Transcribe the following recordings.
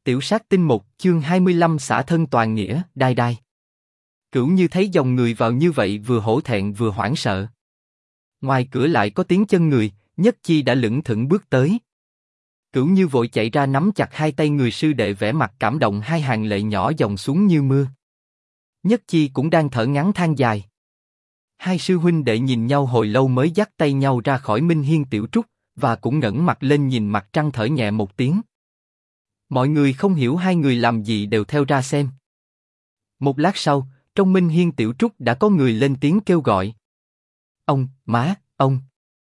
Tiểu sát tinh 1, chương 25 xả thân toàn nghĩa, đai đai. Cửu Như thấy dòng người vào như vậy vừa hổ thẹn vừa hoảng sợ. Ngoài cửa lại có tiếng chân người, Nhất Chi đã lững thững bước tới. Cửu Như vội chạy ra nắm chặt hai tay người sư đệ vẻ mặt cảm động, hai hàng lệ nhỏ dòng xuống như mưa. Nhất Chi cũng đang thở ngắn than dài. Hai sư huynh đệ nhìn nhau hồi lâu mới dắt tay nhau ra khỏi Minh Hiên Tiểu Trúc, và cũng ngẩng mặt lên nhìn mặt trăng thở nhẹ một tiếng. Mọi người không hiểu hai người làm gì đều theo ra xem. Một lát sau, trong Minh Hiên Tiểu Trúc đã có người lên tiếng kêu gọi. Ông, má, ông.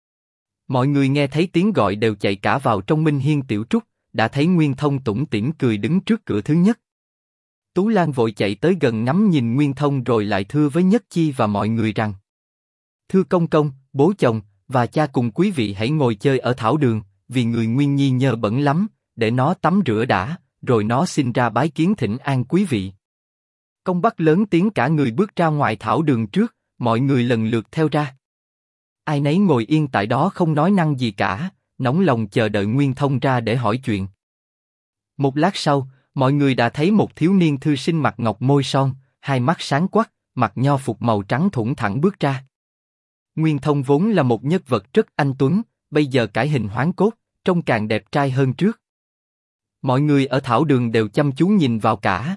Mọi người nghe thấy tiếng gọi đều chạy cả vào trong Minh Hiên Tiểu Trúc, đã thấy Nguyên Thông tủm tỉm cười đứng trước cửa thứ nhất. Tú Lan vội chạy tới gần ngắm nhìn Nguyên Thông rồi lại thưa với Nhất Chi và mọi người rằng: Thưa công công, bố chồng, và cha cùng quý vị hãy ngồi chơi ở thảo đường, vì người Nguyên Nhi nhơ bẩn lắm, để nó tắm rửa đã, rồi nó xin ra bái kiến thỉnh an quý vị. Công Bắc lớn tiếng cả người bước ra ngoài thảo đường trước, mọi người lần lượt theo ra. Ai nấy ngồi yên tại đó không nói năng gì cả, nóng lòng chờ đợi Nguyên Thông ra để hỏi chuyện. Một lát sau, mọi người đã thấy một thiếu niên thư sinh mặt ngọc môi son, hai mắt sáng quắc, mặc nho phục màu trắng thủng thẳng bước ra. Nguyên Thông vốn là một nhân vật rất anh tuấn, bây giờ cải hình hoán cốt, trông càng đẹp trai hơn trước. Mọi người ở thảo đường đều chăm chú nhìn vào cả.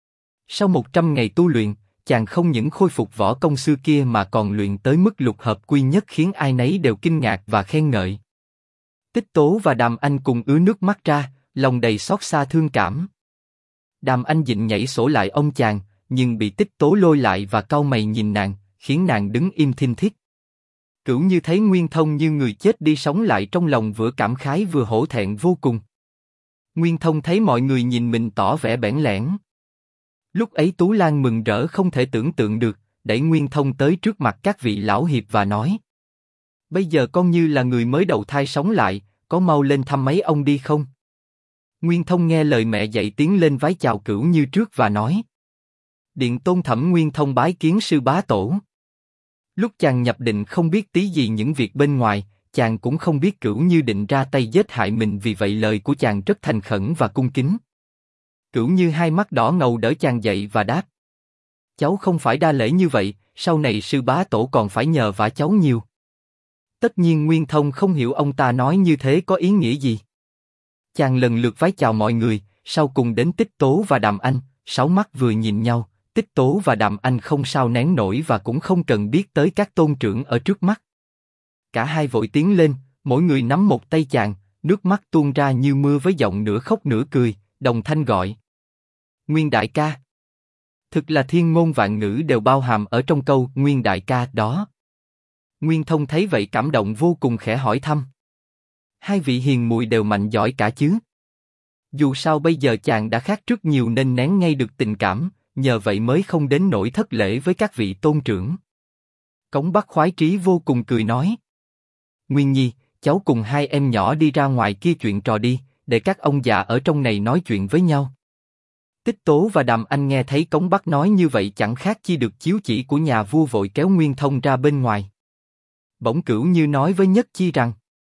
Sau 100 ngày tu luyện, chàng không những khôi phục võ công xưa kia mà còn luyện tới mức lục hợp quy nhất, khiến ai nấy đều kinh ngạc và khen ngợi. Tích Tố và Đàm Anh cùng ứa nước mắt ra, lòng đầy xót xa thương cảm. Đàm Anh dịnh nhảy sổ lại ông chàng, nhưng bị Tích Tố lôi lại và cau mày nhìn nàng, khiến nàng đứng im thinh thiết. Cửu Như thấy Nguyên Thông như người chết đi sống lại, trong lòng vừa cảm khái vừa hổ thẹn vô cùng. Nguyên Thông thấy mọi người nhìn mình tỏ vẻ bẽn lẽn. Lúc ấy Tú Lan mừng rỡ không thể tưởng tượng được, đẩy Nguyên Thông tới trước mặt các vị lão hiệp và nói: Bây giờ con như là người mới đầu thai sống lại, có mau lên thăm mấy ông đi không? Nguyên Thông nghe lời mẹ dạy tiến lên vái chào Cửu Như trước và nói: Điện Tôn Thẩm Nguyên Thông bái kiến sư bá tổ. Lúc chàng nhập định không biết tí gì những việc bên ngoài, chàng cũng không biết Cửu Như định ra tay giết hại mình, vì vậy lời của chàng rất thành khẩn và cung kính. Cửu Như hai mắt đỏ ngầu đỡ chàng dậy và đáp: Cháu không phải đa lễ như vậy, sau này sư bá tổ còn phải nhờ vả cháu nhiều. Tất nhiên Nguyên Thông không hiểu ông ta nói như thế có ý nghĩa gì. Chàng lần lượt vái chào mọi người, sau cùng đến Tích Tố và Đàm Anh, sáu mắt vừa nhìn nhau. Tích Tố và Đàm Anh không sao nén nổi và cũng không cần biết tới các tôn trưởng ở trước mắt. Cả hai vội tiến lên, mỗi người nắm một tay chàng, nước mắt tuôn ra như mưa với giọng nửa khóc nửa cười, đồng thanh gọi: Nguyên đại ca. Thực là thiên ngôn vạn ngữ đều bao hàm ở trong câu Nguyên đại ca đó. Nguyên Thông thấy vậy cảm động vô cùng, khẽ hỏi thăm: Hai vị hiền muội đều mạnh giỏi cả chứ? Dù sao bây giờ chàng đã khác trước nhiều nên nén ngay được tình cảm, nhờ vậy mới không đến nỗi thất lễ với các vị tôn trưởng. Cống Bắc khoái trí vô cùng cười nói: Nguyên Nhi, cháu cùng hai em nhỏ đi ra ngoài kia chuyện trò đi, để các ông già ở trong này nói chuyện với nhau. Tích Tố và Đàm Anh nghe thấy Cống Bắc nói như vậy chẳng khác chi được chiếu chỉ của nhà vua, vội kéo Nguyên Thông ra bên ngoài. Bỗng Cửu Như nói với Nhất Chi rằng: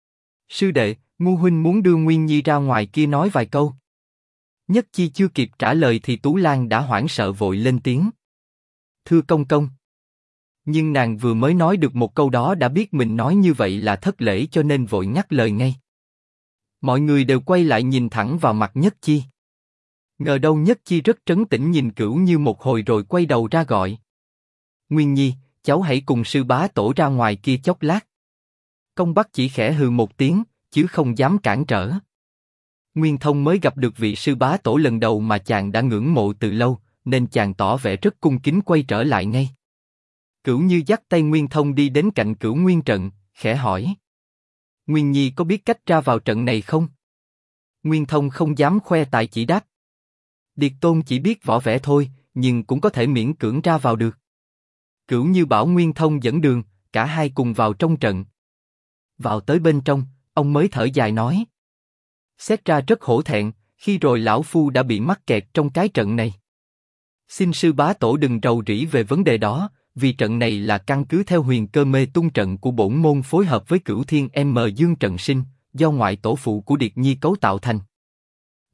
Sư đệ, Ngu huynh muốn đưa Nguyên Nhi ra ngoài kia nói vài câu. Nhất Chi chưa kịp trả lời thì Tú Lan đã hoảng sợ vội lên tiếng: Thưa công công. Nhưng nàng vừa mới nói được một câu đó đã biết mình nói như vậy là thất lễ, cho nên vội ngắt lời ngay. Mọi người đều quay lại nhìn thẳng vào mặt Nhất Chi. Ngờ đâu Nhất Chi rất trấn tĩnh nhìn Cửu Như một hồi rồi quay đầu ra gọi: Nguyên Nhi, cháu hãy cùng sư bá tổ ra ngoài kia chốc lát. Công Bắc chỉ khẽ hừ một tiếng, chứ không dám cản trở. Nguyên Thông mới gặp được vị sư bá tổ lần đầu mà chàng đã ngưỡng mộ từ lâu, nên chàng tỏ vẻ rất cung kính quay trở lại ngay. Cửu Như dắt tay Nguyên Thông đi đến cạnh Cửu Nguyên trận, khẽ hỏi: Nguyên Nhi có biết cách ra vào trận này không? Nguyên Thông không dám khoe tài, chỉ đáp: Điệt Tôn chỉ biết võ vẽ thôi, nhưng cũng có thể miễn cưỡng ra vào được. Cửu Như bảo Nguyên Thông dẫn đường, cả hai cùng vào trong trận. Vào tới bên trong, ông mới thở dài nói: Xét ra rất hổ thẹn, khi rồi lão phu đã bị mắc kẹt trong cái trận này. Xin sư bá tổ đừng rầu rĩ về vấn đề đó, vì trận này là căn cứ theo huyền cơ mê tung trận của bổn môn phối hợp với Cửu Thiên M Dương trận sinh, do ngoại tổ phụ của Điệt Nhi cấu tạo thành.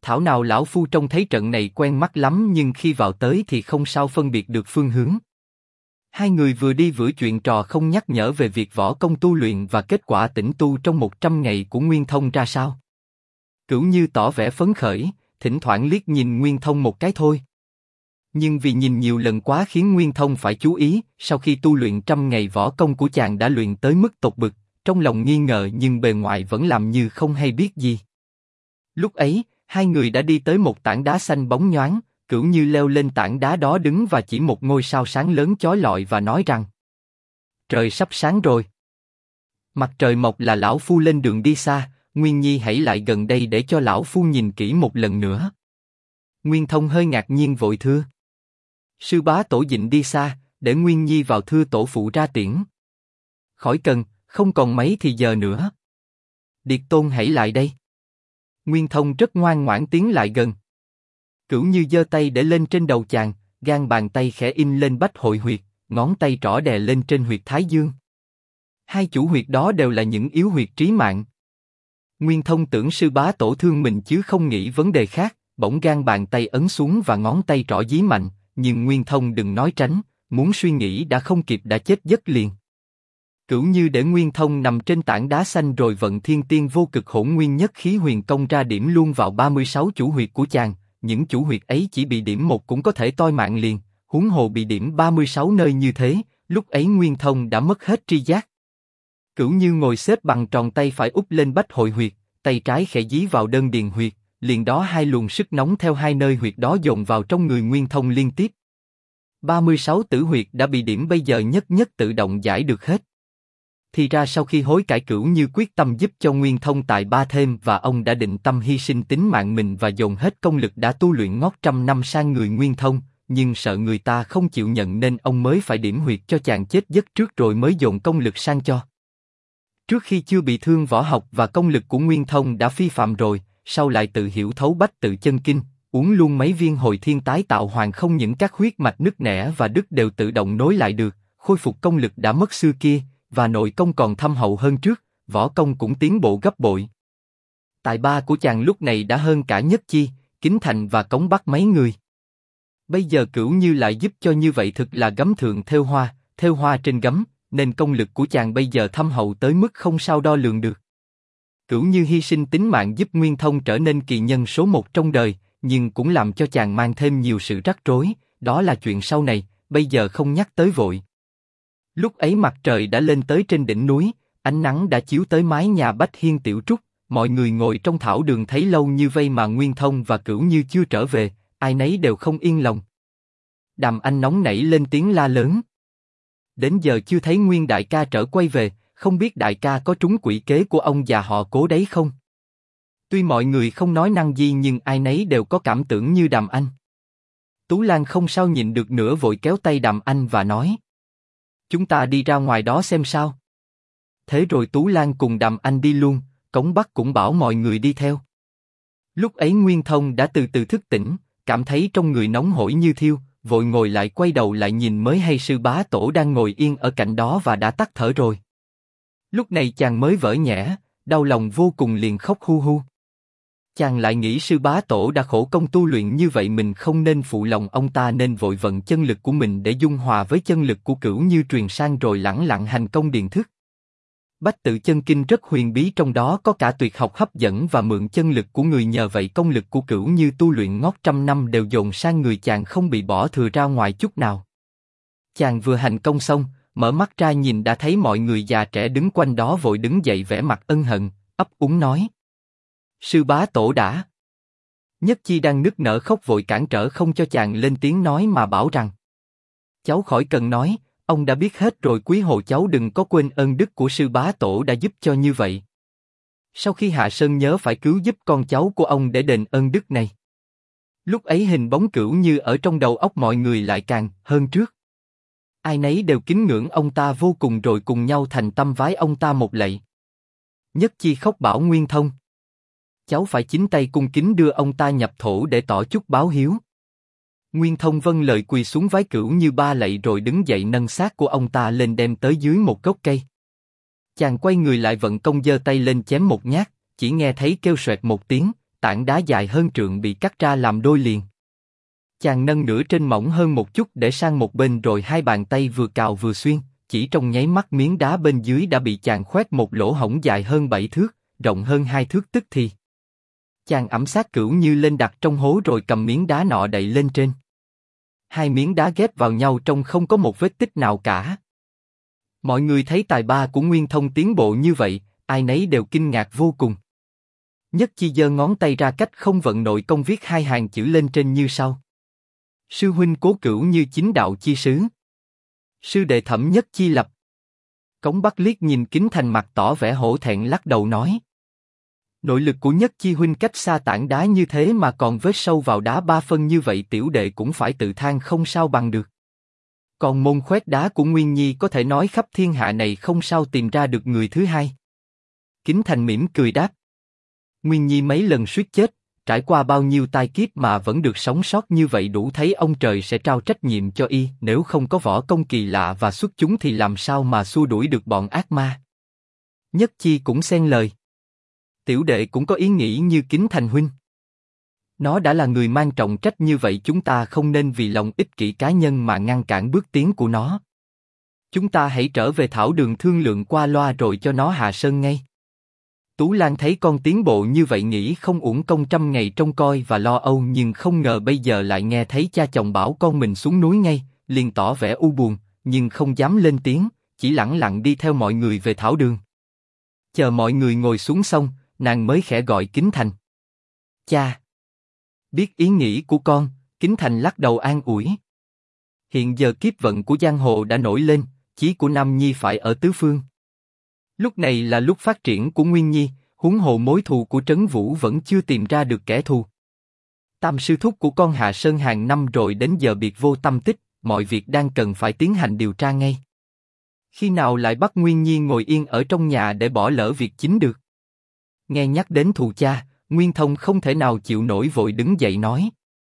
Thảo nào lão phu trông thấy trận này quen mắt lắm nhưng khi vào tới thì không sao phân biệt được phương hướng. Hai người vừa đi vừa chuyện trò không nhắc nhở về việc võ công tu luyện và kết quả tĩnh tu trong 100 ngày của Nguyên Thông ra sao. Cửu Như tỏ vẻ phấn khởi, thỉnh thoảng liếc nhìn Nguyên Thông một cái thôi. Nhưng vì nhìn nhiều lần quá khiến Nguyên Thông phải chú ý, sau khi tu luyện 100 ngày võ công của chàng đã luyện tới mức tột bực, trong lòng nghi ngờ nhưng bề ngoài vẫn làm như không hay biết gì. Lúc ấy, hai người đã đi tới một tảng đá xanh bóng nhoáng, Cửu Như leo lên tảng đá đó đứng và chỉ một ngôi sao sáng lớn chói lọi và nói rằng: Trời sắp sáng rồi. Mặt trời mọc là lão phu lên đường đi xa, Nguyên Nhi hãy lại gần đây để cho lão phu nhìn kỹ một lần nữa. Nguyên Thông hơi ngạc nhiên vội thưa: Sư bá tổ định đi xa, để Nguyên Nhi vào thưa tổ phụ ra tiễn. Khỏi cần, không còn mấy thì giờ nữa. Điệt Tôn hãy lại đây. Nguyên Thông rất ngoan ngoãn tiến lại gần. Cửu Như giơ tay để lên trên đầu chàng, gan bàn tay khẽ in lên bách hội huyệt, ngón tay trỏ đè lên trên huyệt thái dương. Hai chủ huyệt đó đều là những yếu huyệt trí mạng. Nguyên Thông tưởng sư bá tổ thương mình chứ không nghĩ vấn đề khác, bỗng gan bàn tay ấn xuống và ngón tay trỏ dí mạnh, nhưng Nguyên Thông đừng nói tránh, muốn suy nghĩ đã không kịp đã chết giấc liền. Cửu Như để Nguyên Thông nằm trên tảng đá xanh rồi vận thiên tiên vô cực hỗn nguyên nhất khí huyền công ra điểm luôn vào 36 chủ huyệt của chàng, những chủ huyệt ấy chỉ bị điểm một cũng có thể toi mạng liền, huống hồ bị điểm 36 nơi như thế, lúc ấy Nguyên Thông đã mất hết tri giác. Cửu Như ngồi xếp bằng tròn tay phải úp lên bách hội huyệt, tay trái khẽ dí vào đơn điền huyệt, liền đó hai luồng sức nóng theo hai nơi huyệt đó dồn vào trong người Nguyên Thông liên tiếp. 36 tử huyệt đã bị điểm bây giờ nhất nhất tự động giải được hết. Thì ra sau khi hối cải Cửu Như quyết tâm giúp cho Nguyên Thông tài ba thêm và ông đã định tâm hy sinh tính mạng mình và dồn hết công lực đã tu luyện ngót trăm năm sang người Nguyên Thông, nhưng sợ người ta không chịu nhận nên ông mới phải điểm huyệt cho chàng chết giấc trước rồi mới dồn công lực sang cho. Trước khi chưa bị thương võ học và công lực của Nguyên Thông đã phi phàm rồi, sau lại tự hiểu thấu bách tự chân kinh, uống luôn mấy viên hồi thiên tái tạo hoàn không những các huyết mạch nứt nẻ và đứt đều tự động nối lại được, khôi phục công lực đã mất xưa kia, và nội công còn thâm hậu hơn trước, võ công cũng tiến bộ gấp bội. Tài ba của chàng lúc này đã hơn cả Nhất Chi, Kính Thành và Cống Bắc mấy người. Bây giờ Cửu Như lại giúp cho như vậy thực là gấm thượng thêu hoa trên gấm, nên công lực của chàng bây giờ thâm hậu tới mức không sao đo lường được. Cửu Như hy sinh tính mạng giúp Nguyên Thông trở nên kỳ nhân số một trong đời, nhưng cũng làm cho chàng mang thêm nhiều sự rắc rối, đó là chuyện sau này, bây giờ không nhắc tới vội. Lúc ấy mặt trời đã lên tới trên đỉnh núi, ánh nắng đã chiếu tới mái nhà Bách Hiên Tiểu Trúc, mọi người ngồi trong thảo đường thấy lâu như vây mà Nguyên Thông và Cửu Như chưa trở về, ai nấy đều không yên lòng. Đàm Anh nóng nảy lên tiếng la lớn: Đến giờ chưa thấy Nguyên đại ca trở quay về, không biết đại ca có trúng quỷ kế của ông già họ Cố đấy không? Tuy mọi người không nói năng gì nhưng ai nấy đều có cảm tưởng như Đàm Anh. Tú Lan không sao nhịn được nữa vội kéo tay Đàm Anh và nói: Chúng ta đi ra ngoài đó xem sao. Thế rồi Tú Lan cùng Đàm Anh đi luôn, Cống Bắc cũng bảo mọi người đi theo. Lúc ấy Nguyên Thông đã từ từ thức tỉnh, cảm thấy trong người nóng hổi như thiêu, vội ngồi lại quay đầu lại nhìn mới hay sư bá tổ đang ngồi yên ở cạnh đó và đã tắt thở rồi. Lúc này chàng mới vỡ nhẽ, đau lòng vô cùng liền khóc hu hu. Chàng lại nghĩ sư bá tổ đã khổ công tu luyện như vậy mình không nên phụ lòng ông ta nên vội vận chân lực của mình để dung hòa với chân lực của Cửu Như truyền sang rồi lẳng lặng hành công điền thức. Bách tự chân kinh rất huyền bí, trong đó có cả tuyệt học hấp dẫn và mượn chân lực của người, nhờ vậy công lực của Cửu Như tu luyện ngót trăm năm đều dồn sang người chàng không bị bỏ thừa ra ngoài chút nào. Chàng vừa hành công xong, mở mắt ra nhìn đã thấy mọi người già trẻ đứng quanh đó vội đứng dậy vẻ mặt ân hận, ấp úng nói: Sư bá tổ đã. Nhất Chi đang nức nở khóc vội cản trở không cho chàng lên tiếng nói mà bảo rằng: Cháu khỏi cần nói, ông đã biết hết rồi, quý hồ cháu đừng có quên ơn đức của sư bá tổ đã giúp cho như vậy. Sau khi hạ sơn nhớ phải cứu giúp con cháu của ông để đền ơn đức này. Lúc ấy hình bóng Cửu Như ở trong đầu óc mọi người lại càng hơn trước. Ai nấy đều kính ngưỡng ông ta vô cùng rồi cùng nhau thành tâm vái ông ta một lạy. Nhất Chi khóc bảo Nguyên Thông: Cháu phải chính tay cung kính đưa ông ta nhập thổ để tỏ chút báo hiếu. Nguyên Thông vâng lời quỳ xuống vái Cửu Như ba lạy rồi đứng dậy nâng xác của ông ta lên đem tới dưới một gốc cây. Chàng quay người lại vận công giơ tay lên chém một nhát, chỉ nghe thấy kêu xoẹt một tiếng, tảng đá dài hơn trượng bị cắt ra làm đôi liền. Chàng nâng nửa trên mỏng hơn một chút để sang một bên rồi hai bàn tay vừa cào vừa xuyên, chỉ trong nháy mắt miếng đá bên dưới đã bị chàng khoét một lỗ hổng dài hơn 7 thước, rộng hơn 2 thước tức thì. Chàng ẵm xác Cửu Như lên đặt trong hố rồi cầm miếng đá nọ đậy lên trên. Hai miếng đá ghép vào nhau trông không có một vết tích nào cả. Mọi người thấy tài ba của Nguyên Thông tiến bộ như vậy, ai nấy đều kinh ngạc vô cùng. Nhất Chi giơ ngón tay ra cách không vận nội công viết hai hàng chữ lên trên như sau: Sư huynh Cố Cửu Như chính đạo chi sứ. Sư đệ Thẩm Nhất Chi lập. Cống Bắc liếc nhìn Kính Thành mặt tỏ vẻ hổ thẹn lắc đầu nói: Nội lực của Nhất Chi huynh cách xa tảng đá như thế mà còn vết sâu vào đá 3 phân như vậy, tiểu đệ cũng phải tự than không sao bằng được. Còn môn khoét đá của Nguyên Nhi có thể nói khắp thiên hạ này không sao tìm ra được người thứ hai. Kính Thành mỉm cười đáp: Nguyên Nhi mấy lần suýt chết, trải qua bao nhiêu tai kiếp mà vẫn được sống sót như vậy, đủ thấy ông trời sẽ trao trách nhiệm cho y. Nếu không có võ công kỳ lạ và xuất chúng thì làm sao mà xua đuổi được bọn ác ma. Nhất Chi cũng xen lời: Tiểu đệ cũng có ý nghĩ như Kính Thành huynh. Nó đã là người mang trọng trách như vậy, chúng ta không nên vì lòng ích kỷ cá nhân mà ngăn cản bước tiến của nó. Chúng ta hãy trở về thảo đường thương lượng qua loa rồi cho nó hạ sơn ngay. Tú Lan thấy con tiến bộ như vậy nghĩ không uổng công trăm ngày trông coi và lo âu, nhưng không ngờ bây giờ lại nghe thấy cha chồng bảo con mình xuống núi ngay, liền tỏ vẻ u buồn, nhưng không dám lên tiếng, chỉ lẳng lặng đi theo mọi người về thảo đường. Chờ mọi người ngồi xuống xong, nàng mới khẽ gọi Kính Thành. Cha! Biết ý nghĩ của con, Kính Thành lắc đầu an ủi. Hiện giờ kiếp vận của giang hồ đã nổi lên, chí của Nam Nhi phải ở tứ phương. Lúc này là lúc phát triển của Nguyên Nhi, huống hồ mối thù của Trấn Vũ vẫn chưa tìm ra được kẻ thù. Tam sư thúc của con hạ sơn hàng năm rồi đến giờ biệt vô tâm tích, mọi việc đang cần phải tiến hành điều tra ngay. Khi nào lại bắt Nguyên Nhi ngồi yên ở trong nhà để bỏ lỡ việc chính được? Nghe nhắc đến thù cha, Nguyên Thông không thể nào chịu nổi, vội đứng dậy nói: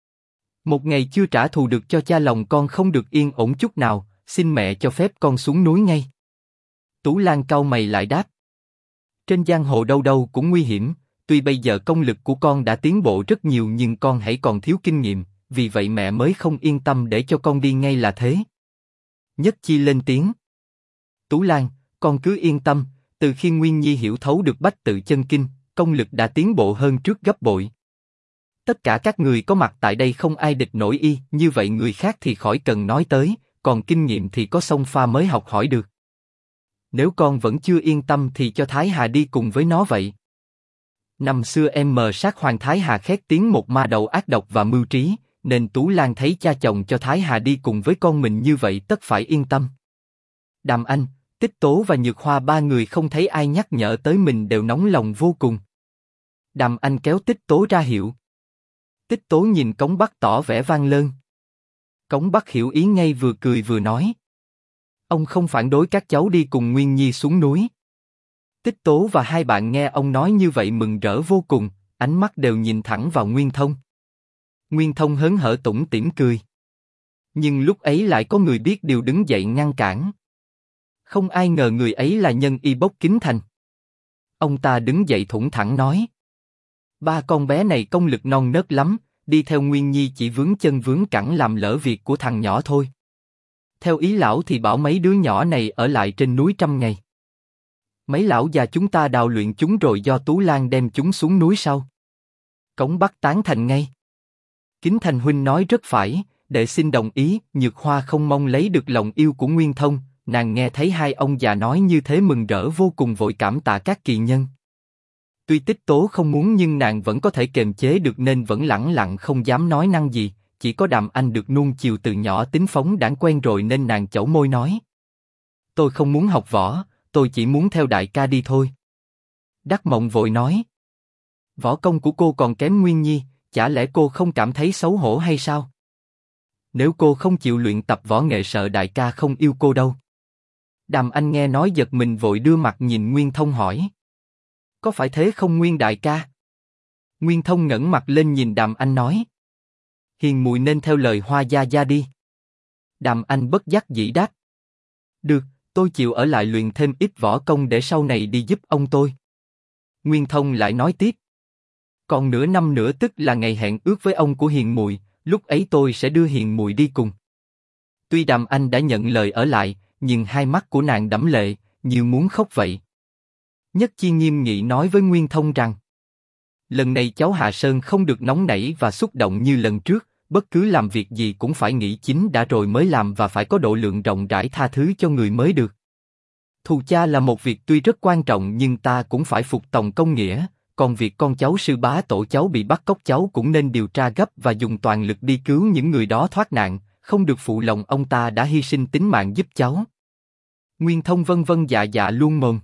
Một ngày chưa trả thù được cho cha, lòng con không được yên ổn chút nào, xin mẹ cho phép con xuống núi ngay. Tú Lan cau mày lại đáp: Trên giang hồ đâu đâu cũng nguy hiểm, tuy bây giờ công lực của con đã tiến bộ rất nhiều nhưng con hãy còn thiếu kinh nghiệm, vì vậy mẹ mới không yên tâm để cho con đi ngay là thế. Nhất Chi lên tiếng: Tú Lan, con cứ yên tâm, từ khi Nguyên Nhi hiểu thấu được bách tự chân kinh, công lực đã tiến bộ hơn trước gấp bội. Tất cả các người có mặt tại đây không ai địch nổi y, như vậy người khác thì khỏi cần nói tới, còn kinh nghiệm thì có sông pha mới học hỏi được. Nếu con vẫn chưa yên tâm thì cho Thái Hà đi cùng với nó vậy. Năm xưa em mờ sát Hoàng Thái Hà khét tiếng một ma đầu ác độc và mưu trí, nên Tú Lan thấy cha chồng cho Thái Hà đi cùng với con mình như vậy tất phải yên tâm. Đàm Anh, Tích Tố và Nhược Hoa ba người không thấy ai nhắc nhở tới mình đều nóng lòng vô cùng. Đàm Anh kéo Tích Tố ra hiệu. Tích Tố nhìn Cống Bắc tỏ vẻ van lơn. Cống Bắc hiểu ý ngay, vừa cười vừa nói: Ông không phản đối các cháu đi cùng Nguyên Nhi xuống núi. Tích Tố và hai bạn nghe ông nói như vậy mừng rỡ vô cùng, ánh mắt đều nhìn thẳng vào Nguyên Thông. Nguyên Thông hớn hở tủm tỉm cười. Nhưng lúc ấy lại có người biết điều đứng dậy ngăn cản. Không ai ngờ người ấy là nhân y bốc Kính Thành. Ông ta đứng dậy thủng thẳng nói: Ba con bé này công lực non nớt lắm, đi theo Nguyên Nhi chỉ vướng chân vướng cẳng làm lỡ việc của thằng nhỏ thôi. Theo ý lão thì bảo mấy đứa nhỏ này ở lại trên núi 100 ngày. Mấy lão già chúng ta đào luyện chúng rồi do Tú Lan đem chúng xuống núi sau. Cống Bắc tán thành ngay. Kính Thành huynh nói rất phải, đệ xin đồng ý. Nhược Hoa không mong lấy được lòng yêu của Nguyên Thông, nàng nghe thấy hai ông già nói như thế mừng rỡ vô cùng, vội cảm tạ các kỳ nhân. Tuy Tích Tố không muốn nhưng nàng vẫn có thể kiềm chế được nên vẫn lẳng lặng không dám nói năng gì. Chỉ có Đàm Anh được nuông chiều từ nhỏ tính phóng đãng quen rồi nên nàng chẩu môi nói: Tôi không muốn học võ, tôi chỉ muốn theo đại ca đi thôi. Đắc Mộng vội nói: Võ công của cô còn kém Nguyên Nhi, chả lẽ cô không cảm thấy xấu hổ hay sao? Nếu cô không chịu luyện tập võ nghệ sợ đại ca không yêu cô đâu. Đàm Anh nghe nói giật mình vội đưa mặt nhìn Nguyên Thông hỏi: Có phải thế không Nguyên đại ca? Nguyên Thông ngẩng mặt lên nhìn Đàm Anh nói: Hiền muội nên theo lời Hoa gia gia đi. Đàm Anh bất đắc dĩ đáp: Được, tôi chịu ở lại luyện thêm ít võ công để sau này đi giúp ông tôi. Nguyên Thông lại nói tiếp: Còn nửa năm nữa tức là ngày hẹn ước với ông của Hiền muội, lúc ấy tôi sẽ đưa Hiền muội đi cùng. Tuy Đàm Anh đã nhận lời ở lại, nhưng hai mắt của nàng đẫm lệ, như muốn khóc vậy. Nhất Chi nghiêm nghị nói với Nguyên Thông rằng, lần này cháu Hạ Sơn không được nóng nảy và xúc động như lần trước, bất cứ làm việc gì cũng phải nghĩ chính đã rồi mới làm và phải có độ lượng rộng rãi tha thứ cho người mới được. Thù cha là một việc tuy rất quan trọng nhưng ta cũng phải phục tòng công nghĩa, còn việc con cháu sư bá tổ cháu bị bắt cóc cháu cũng nên điều tra gấp và dùng toàn lực đi cứu những người đó thoát nạn, không được phụ lòng ông ta đã hy sinh tính mạng giúp cháu. Nguyên Thông vân vân dạ dạ luôn mồm.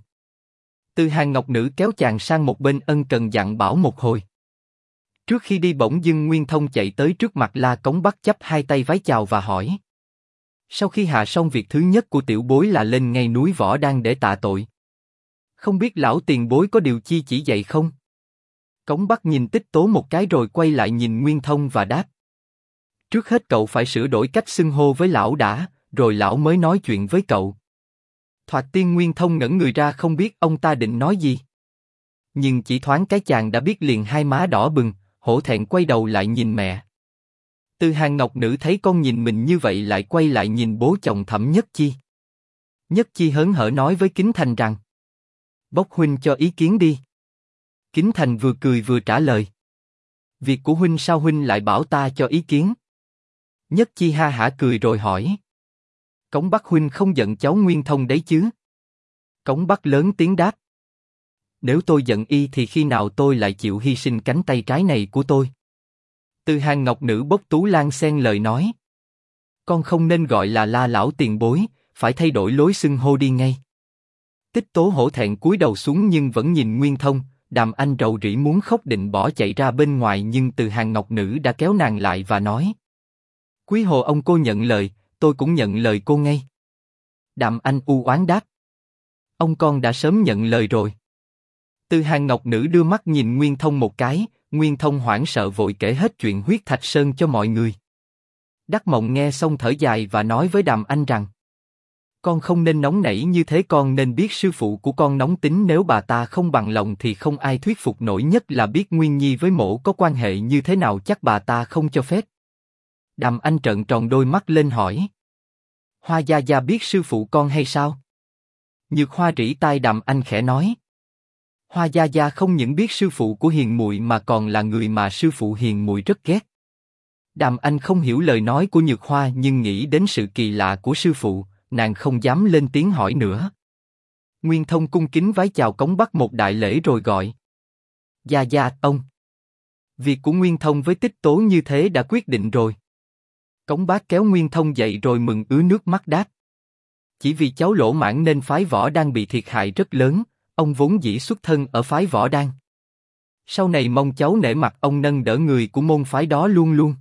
Từ Hàng Ngọc Nữ kéo chàng sang một bên ân cần dặn bảo một hồi. Trước khi đi bỗng dưng Nguyên Thông chạy tới trước mặt La Cống Bắc chắp hai tay vái chào và hỏi. Sau khi hạ xong việc thứ nhất của tiểu bối là lên ngay núi Võ Đan để tạ tội. Không biết lão tiền bối có điều chi chỉ dạy không? Cống Bắc nhìn Tích Tố một cái rồi quay lại nhìn Nguyên Thông và đáp. Trước hết cậu phải sửa đổi cách xưng hô với lão đã, rồi lão mới nói chuyện với cậu. Thoạt tiên Nguyên Thông ngẩn người ra không biết ông ta định nói gì. Nhưng chỉ thoáng cái chàng đã biết liền hai má đỏ bừng, hổ thẹn quay đầu lại nhìn mẹ. Từ Hàng Ngọc Nữ thấy con nhìn mình như vậy lại quay lại nhìn bố chồng Thẩm Nhất Chi. Nhất Chi hớn hở nói với Kính Thành rằng. Bốc huynh cho ý kiến đi. Kính Thành vừa cười vừa trả lời. Việc của huynh sao huynh lại bảo ta cho ý kiến? Nhất Chi ha hả cười rồi hỏi. Cống Bắc huynh không giận cháu Nguyên Thông đấy chứ? Cống Bắc lớn tiếng đáp. Nếu tôi giận y thì khi nào tôi lại chịu hy sinh cánh tay trái này của tôi? Từ Hàng Ngọc Nữ bốc tú lan xen lời nói. Con không nên gọi là La lão tiền bối, phải thay đổi lối xưng hô đi ngay. Tích Tố hổ thẹn cúi đầu xuống nhưng vẫn nhìn Nguyên Thông. Đàm Anh rầu rĩ muốn khóc định bỏ chạy ra bên ngoài nhưng Từ Hàng Ngọc Nữ đã kéo nàng lại và nói. Quý hồ ông cô nhận lời, tôi cũng nhận lời cô ngay. Đàm Anh u oán đáp. Ông con đã sớm nhận lời rồi. Từ Hàng Ngọc Nữ đưa mắt nhìn Nguyên Thông một cái, Nguyên Thông hoảng sợ vội kể hết chuyện Huyết Thạch Sơn cho mọi người. Đắc Mộng nghe xong thở dài và nói với Đàm Anh rằng. Con không nên nóng nảy như thế, con nên biết sư phụ của con nóng tính, nếu bà ta không bằng lòng thì không ai thuyết phục nổi, nhất là biết Nguyên Nhi với mổ có quan hệ như thế nào chắc bà ta không cho phép. Đàm Anh trợn tròn đôi mắt lên hỏi. Hoa gia gia biết sư phụ con hay sao? Nhược Hoa rỉ tai Đàm Anh khẽ nói. Hoa gia gia không những biết sư phụ của Hiền muội mà còn là người mà sư phụ Hiền muội rất ghét. Đàm Anh không hiểu lời nói của Nhược Hoa nhưng nghĩ đến sự kỳ lạ của sư phụ, nàng không dám lên tiếng hỏi nữa. Nguyên Thông cung kính vái chào Cống Bắc một đại lễ rồi gọi. Gia gia, ông. Việc của Nguyên Thông với Tích Tố như thế đã quyết định rồi. Cống Bác kéo Nguyên Thông dậy rồi mừng ứa nước mắt đáp. Chỉ vì cháu lỗ mãng nên phái Võ Đan bị thiệt hại rất lớn, ông vốn dĩ xuất thân ở phái Võ Đan. Sau này mong cháu nể mặt ông nâng đỡ người của môn phái đó luôn luôn.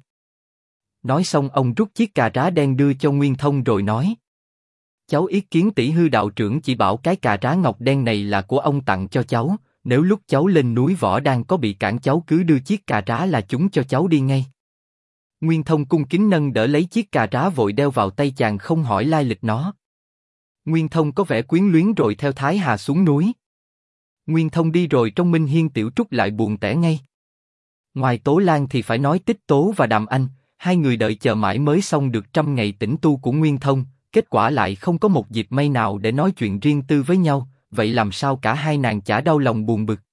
Nói xong ông rút chiếc cà rá đen đưa cho Nguyên Thông rồi nói. Cháu ý kiến tỷ hư đạo trưởng chỉ bảo cái cà rá ngọc đen này là của ông tặng cho cháu, nếu lúc cháu lên núi Võ Đan có bị cản cháu cứ đưa chiếc cà rá là chúng cho cháu đi ngay. Nguyên Thông cung kính nâng đỡ lấy chiếc cà rá vội đeo vào tay chàng không hỏi lai lịch nó. Nguyên Thông có vẻ quyến luyến rồi theo Thái Hà xuống núi. Nguyên Thông đi rồi trong Minh Hiên Tiểu Trúc lại buồn tẻ ngay. Ngoài Tố Lan thì phải nói Tích Tố và Đàm Anh, hai người đợi chờ mãi mới xong được 100 ngày tĩnh tu của Nguyên Thông, kết quả lại không có một dịp may nào để nói chuyện riêng tư với nhau, vậy làm sao cả hai nàng chả đau lòng buồn bực.